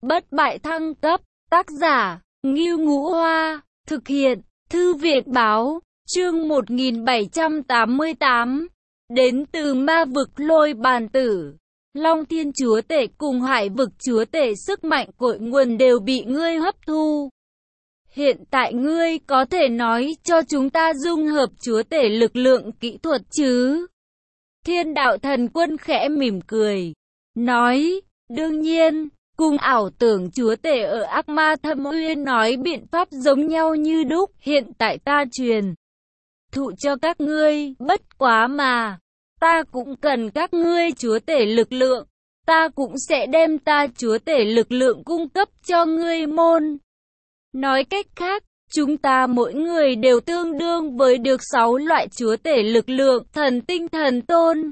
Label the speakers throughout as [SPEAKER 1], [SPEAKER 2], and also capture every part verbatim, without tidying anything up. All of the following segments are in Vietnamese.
[SPEAKER 1] Bất bại thăng cấp, tác giả, Ngưu Ngũ Hoa, thực hiện, Thư viện báo, chương một nghìn bảy trăm tám mươi tám, đến từ ma vực Lôi Bàn Tử. Long Thiên Chúa Tể cùng Hải vực Chúa Tể sức mạnh cội nguồn đều bị ngươi hấp thu. Hiện tại ngươi có thể nói cho chúng ta dung hợp Chúa Tể lực lượng kỹ thuật chứ? Thiên Đạo Thần Quân khẽ mỉm cười, nói, đương nhiên, cùng ảo tưởng Chúa Tể ở Ác Ma Thâm Uyên nói biện pháp giống nhau như đúc, hiện tại ta truyền thụ cho các ngươi, bất quá mà, ta cũng cần các ngươi Chúa Tể lực lượng, ta cũng sẽ đem ta Chúa Tể lực lượng cung cấp cho ngươi môn. Nói cách khác, chúng ta mỗi người đều tương đương với được sáu loại Chúa Tể lực lượng, thần tinh thần tôn,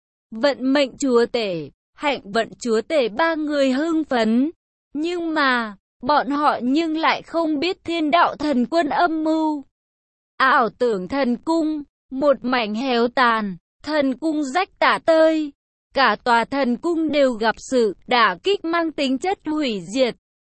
[SPEAKER 1] vận mệnh Chúa Tể, hạnh vận Chúa Tể ba người hưng phấn. Nhưng mà, bọn họ nhưng lại không biết Thiên Đạo Thần Quân âm mưu. Ảo tưởng thần cung, một mảnh héo tàn, thần cung rách tả tơi. Cả tòa thần cung đều gặp sự đả kích mang tính chất hủy diệt.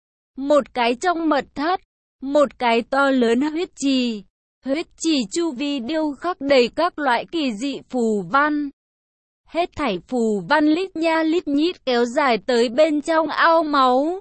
[SPEAKER 1] Một cái trong mật thất, một cái to lớn huyết trì. Huyết trì chu vi điêu khắc đầy các loại kỳ dị phù văn. Hết thảy phù văn lít nha lít nhít kéo dài tới bên trong ao máu.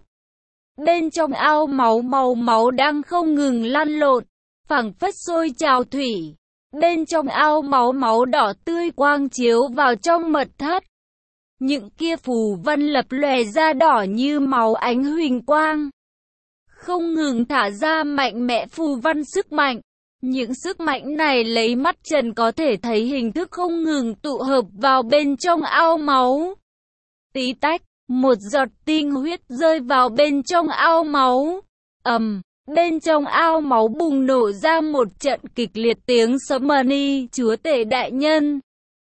[SPEAKER 1] Bên trong ao máu màu máu đang không ngừng lăn lộn, phảng phất sôi trào thủy. Bên trong ao máu máu đỏ tươi quang chiếu vào trong mật thất. Những kia phù văn lập lòe ra đỏ như máu ánh huỳnh quang. Không ngừng thả ra mạnh mẽ phù văn sức mạnh. Những sức mạnh này lấy mắt trần có thể thấy hình thức không ngừng tụ hợp vào bên trong ao máu. Tí tách, một giọt tinh huyết rơi vào bên trong ao máu. Ầm, bên trong ao máu bùng nổ ra một trận kịch liệt tiếng sấm ni, Chúa Tể đại nhân.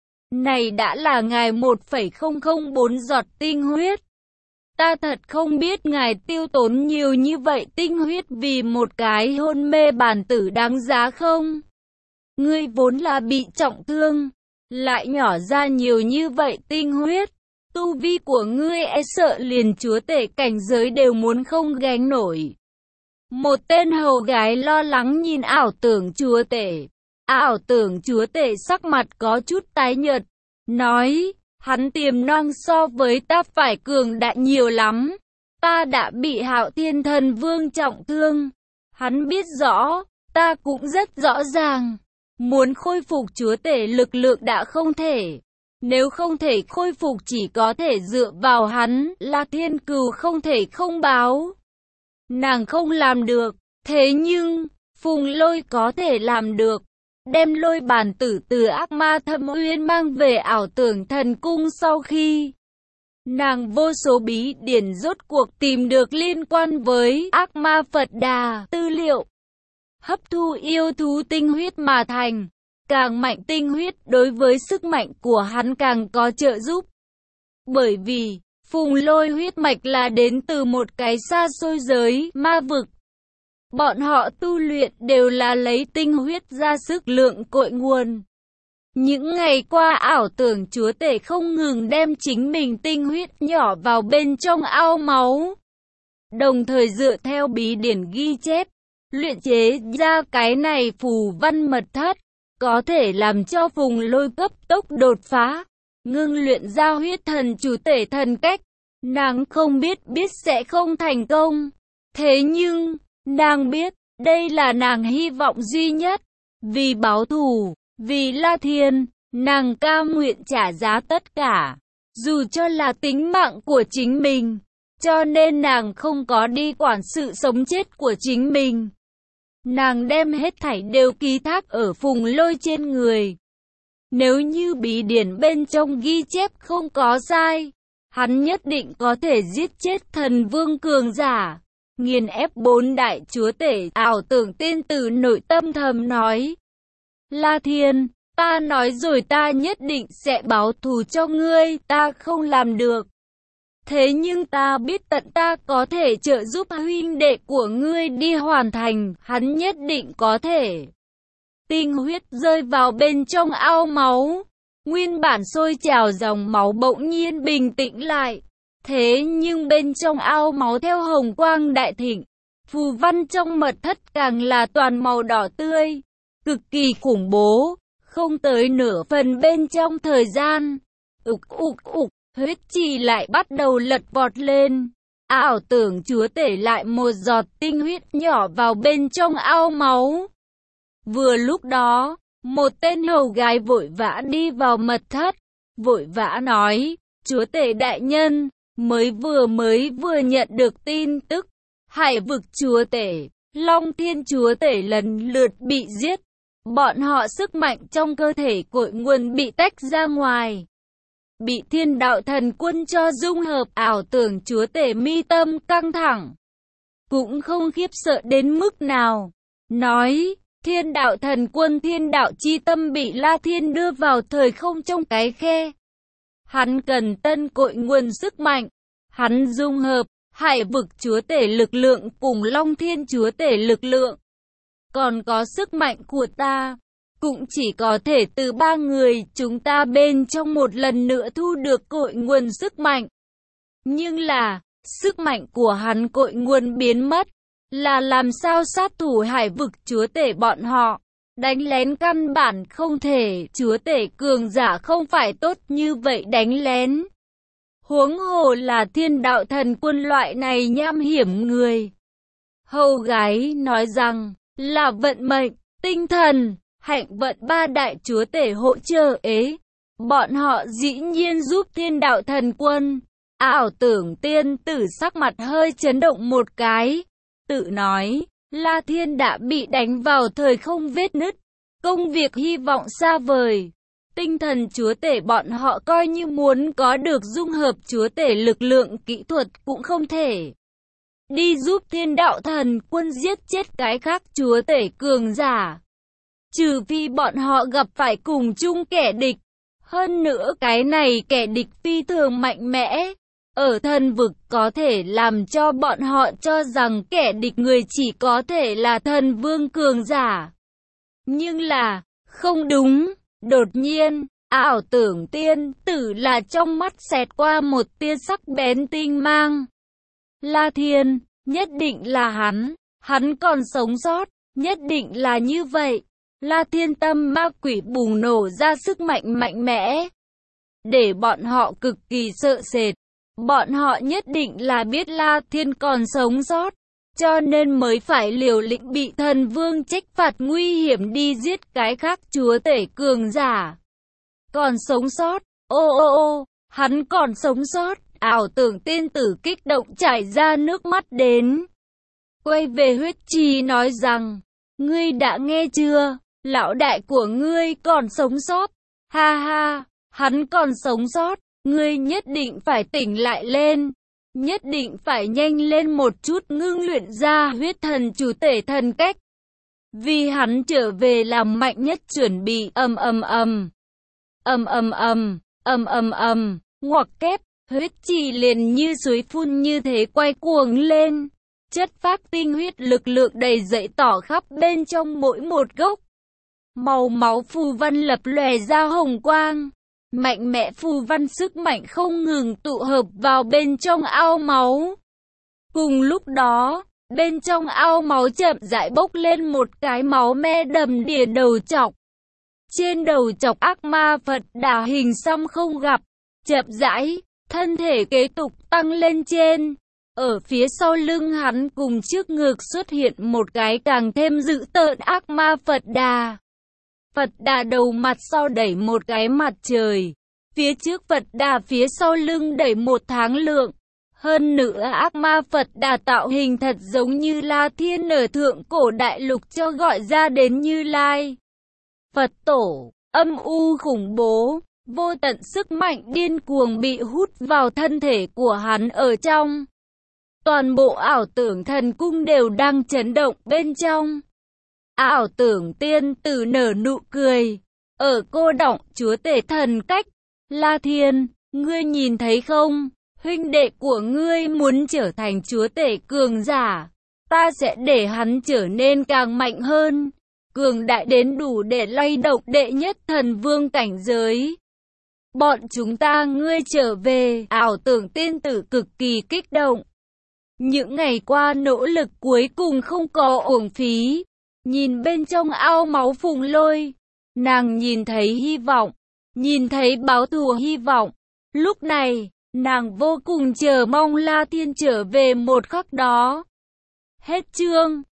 [SPEAKER 1] Này đã là ngài một phẩy không không bốn giọt tinh huyết. Ta thật không biết ngài tiêu tốn nhiều như vậy tinh huyết vì một cái hôn mê bản tử đáng giá không? Ngươi vốn là bị trọng thương, lại nhỏ ra nhiều như vậy tinh huyết. Tu vi của ngươi e sợ liền Chúa Tể cảnh giới đều muốn không gánh nổi. Một tên hầu gái lo lắng nhìn ảo tưởng Chúa Tể. Ảo tưởng Chúa Tể sắc mặt có chút tái nhợt, nói, hắn tiềm năng so với ta phải cường đại nhiều lắm. Ta đã bị Hạo Thiên Thần Vương trọng thương. Hắn biết rõ, ta cũng rất rõ ràng. Muốn khôi phục Chúa Tể lực lượng đã không thể. Nếu không thể khôi phục chỉ có thể dựa vào hắn, là thiên cừu không thể không báo. Nàng không làm được, thế nhưng, Phùng Lôi có thể làm được. Đem Lôi Bàn Tử từ Ác Ma Thâm Uyên mang về ảo tưởng thần cung sau khi nàng vô số bí điển rốt cuộc tìm được liên quan với Ác Ma Phật Đà tư liệu. Hấp thu yêu thú tinh huyết mà thành, càng mạnh tinh huyết đối với sức mạnh của hắn càng có trợ giúp. Bởi vì, Phùng Lôi huyết mạch là đến từ một cái xa xôi giới ma vực. Bọn họ tu luyện đều là lấy tinh huyết ra sức lượng cội nguồn. Những ngày qua ảo tưởng Chúa Tể không ngừng đem chính mình tinh huyết nhỏ vào bên trong ao máu. Đồng thời dựa theo bí điển ghi chép, luyện chế ra cái này phù văn mật thất, có thể làm cho Phùng Lôi cấp tốc đột phá, ngưng luyện ra huyết thần Chúa Tể thần cách. Nàng không biết biết sẽ không thành công. Thế nhưng, nàng biết, đây là nàng hy vọng duy nhất. Vì báo thù, vì La Thiên, nàng cam nguyện trả giá tất cả, dù cho là tính mạng của chính mình. Cho nên nàng không có đi quản sự sống chết của chính mình. Nàng đem hết thảy đều ký thác ở Phùng Lôi trên người. Nếu như bí điển bên trong ghi chép không có sai, hắn nhất định có thể giết chết thần vương cường giả, nghiền ép bốn đại Chúa Tể. Ảo tưởng tiên tử nội tâm thầm nói, La Thiên, ta nói rồi, ta nhất định sẽ báo thù cho ngươi, ta không làm được. Thế nhưng ta biết tận ta có thể trợ giúp huynh đệ của ngươi đi hoàn thành, hắn nhất định có thể. Tinh huyết rơi vào bên trong ao máu. Nguyên bản sôi trào dòng máu bỗng nhiên bình tĩnh lại. Thế nhưng bên trong ao máu theo hồng quang đại thịnh, phù văn trong mật thất càng là toàn màu đỏ tươi, cực kỳ khủng bố, không tới nửa phần bên trong thời gian. Ục ục ục, huyết trì lại bắt đầu lật vọt lên. Ảo tưởng chúa tể lại một giọt tinh huyết nhỏ vào bên trong ao máu. Vừa lúc đó, một tên hầu gái vội vã đi vào mật thất, vội vã nói, chúa tể đại nhân, mới vừa mới vừa nhận được tin tức, Hải vực chúa tể, Long Thiên chúa tể lần lượt bị giết, bọn họ sức mạnh trong cơ thể cội nguồn bị tách ra ngoài, bị thiên đạo thần quân cho dung hợp. Ảo tưởng chúa tể mi tâm căng thẳng, cũng không khiếp sợ đến mức nào, nói, thiên đạo thần quân thiên đạo chi tâm bị La Thiên đưa vào thời không trong cái khe. Hắn cần tân cội nguồn sức mạnh, hắn dung hợp Hải vực chúa tể lực lượng cùng Long Thiên chúa tể lực lượng. Còn có sức mạnh của ta, cũng chỉ có thể từ ba người chúng ta bên trong một lần nữa thu được cội nguồn sức mạnh. Nhưng là, sức mạnh của hắn cội nguồn biến mất, là làm sao sát thủ Hải vực chúa tể bọn họ, đánh lén căn bản không thể, chúa tể cường giả không phải tốt như vậy đánh lén. Huống hồ là thiên đạo thần quân loại này nham hiểm người. Hầu gái nói rằng, là vận mệnh, tinh thần, hạnh vận ba đại chúa tể hỗ trợ ế. Bọn họ dĩ nhiên giúp thiên đạo thần quân. Ảo tưởng tiên tử sắc mặt hơi chấn động một cái, tự nói, La Thiên đã bị đánh vào thời không vết nứt, công việc hy vọng xa vời. Tinh thần chúa tể bọn họ coi như muốn có được dung hợp chúa tể lực lượng kỹ thuật cũng không thể. Đi giúp thiên đạo thần quân giết chết cái khác chúa tể cường giả. Trừ phi bọn họ gặp phải cùng chung kẻ địch. Hơn nữa cái này kẻ địch phi thường mạnh mẽ. Ở thần vực có thể làm cho bọn họ cho rằng kẻ địch người chỉ có thể là thần vương cường giả. Nhưng là, không đúng. Đột nhiên, ảo tưởng tiên tử là trong mắt xẹt qua một tia sắc bén tinh mang. La Thiên, nhất định là hắn, hắn còn sống sót, nhất định là như vậy. La Thiên tâm ma quỷ bùng nổ ra sức mạnh mạnh mẽ, để bọn họ cực kỳ sợ sệt. Bọn họ nhất định là biết La Thiên còn sống sót, cho nên mới phải liều lĩnh bị thần vương trách phạt nguy hiểm đi giết cái khác chúa tể cường giả. Còn sống sót, ô ô ô, hắn còn sống sót, ảo tưởng tiên tử kích động chảy ra nước mắt đến. Quay về huyết trì nói rằng, ngươi đã nghe chưa, lão đại của ngươi còn sống sót, ha ha, hắn còn sống sót, ngươi nhất định phải tỉnh lại lên. Nhất định phải nhanh lên một chút ngưng luyện ra huyết thần chủ tể thần cách. Vì hắn trở về làm mạnh nhất chuẩn bị ầm ầm ầm. Ầm ầm ầm, ầm ầm ầm, ngoặc kép, huyết trì liền như suối phun như thế quay cuồng lên. Chất phát tinh huyết lực lượng đầy dậy tỏ khắp bên trong mỗi một gốc. Màu máu phù văn lập lòe ra hồng quang. Mạnh mẽ phù văn sức mạnh không ngừng tụ hợp vào bên trong ao máu. Cùng lúc đó, bên trong ao máu chậm rãi bốc lên một cái máu me đầm đìa đầu chọc. Trên đầu chọc ác ma Phật Đà hình xăm không gặp, chậm rãi, thân thể kế tục tăng lên trên. Ở phía sau lưng hắn cùng trước ngực xuất hiện một cái càng thêm dữ tợn ác ma Phật Đà. Phật Đà đầu mặt sau đẩy một cái mặt trời, phía trước Phật Đà phía sau lưng đẩy một tháng lượng. Hơn nữa ác ma Phật Đà tạo hình thật giống như La Thiên ở thượng cổ đại lục cho gọi ra đến Như Lai. Phật tổ, âm u khủng bố, vô tận sức mạnh điên cuồng bị hút vào thân thể của hắn ở trong. Toàn bộ ảo tưởng thần cung đều đang chấn động bên trong. Ảo tưởng tiên tử nở nụ cười. Ở cô đọng chúa tể thần cách. La Thiên, ngươi nhìn thấy không? Huynh đệ của ngươi muốn trở thành chúa tể cường giả. Ta sẽ để hắn trở nên càng mạnh hơn. Cường đại đến đủ để lay động đệ nhất thần vương cảnh giới. bọn chúng ta ngươi trở về, ảo tưởng tiên tử cực kỳ kích động. Những ngày qua nỗ lực cuối cùng không có uổng phí. Nhìn bên trong ao máu Phùng Lôi, nàng nhìn thấy hy vọng, nhìn thấy báo thù hy vọng. Lúc này, nàng vô cùng chờ mong La Thiên trở về một khắc đó. Hết chương.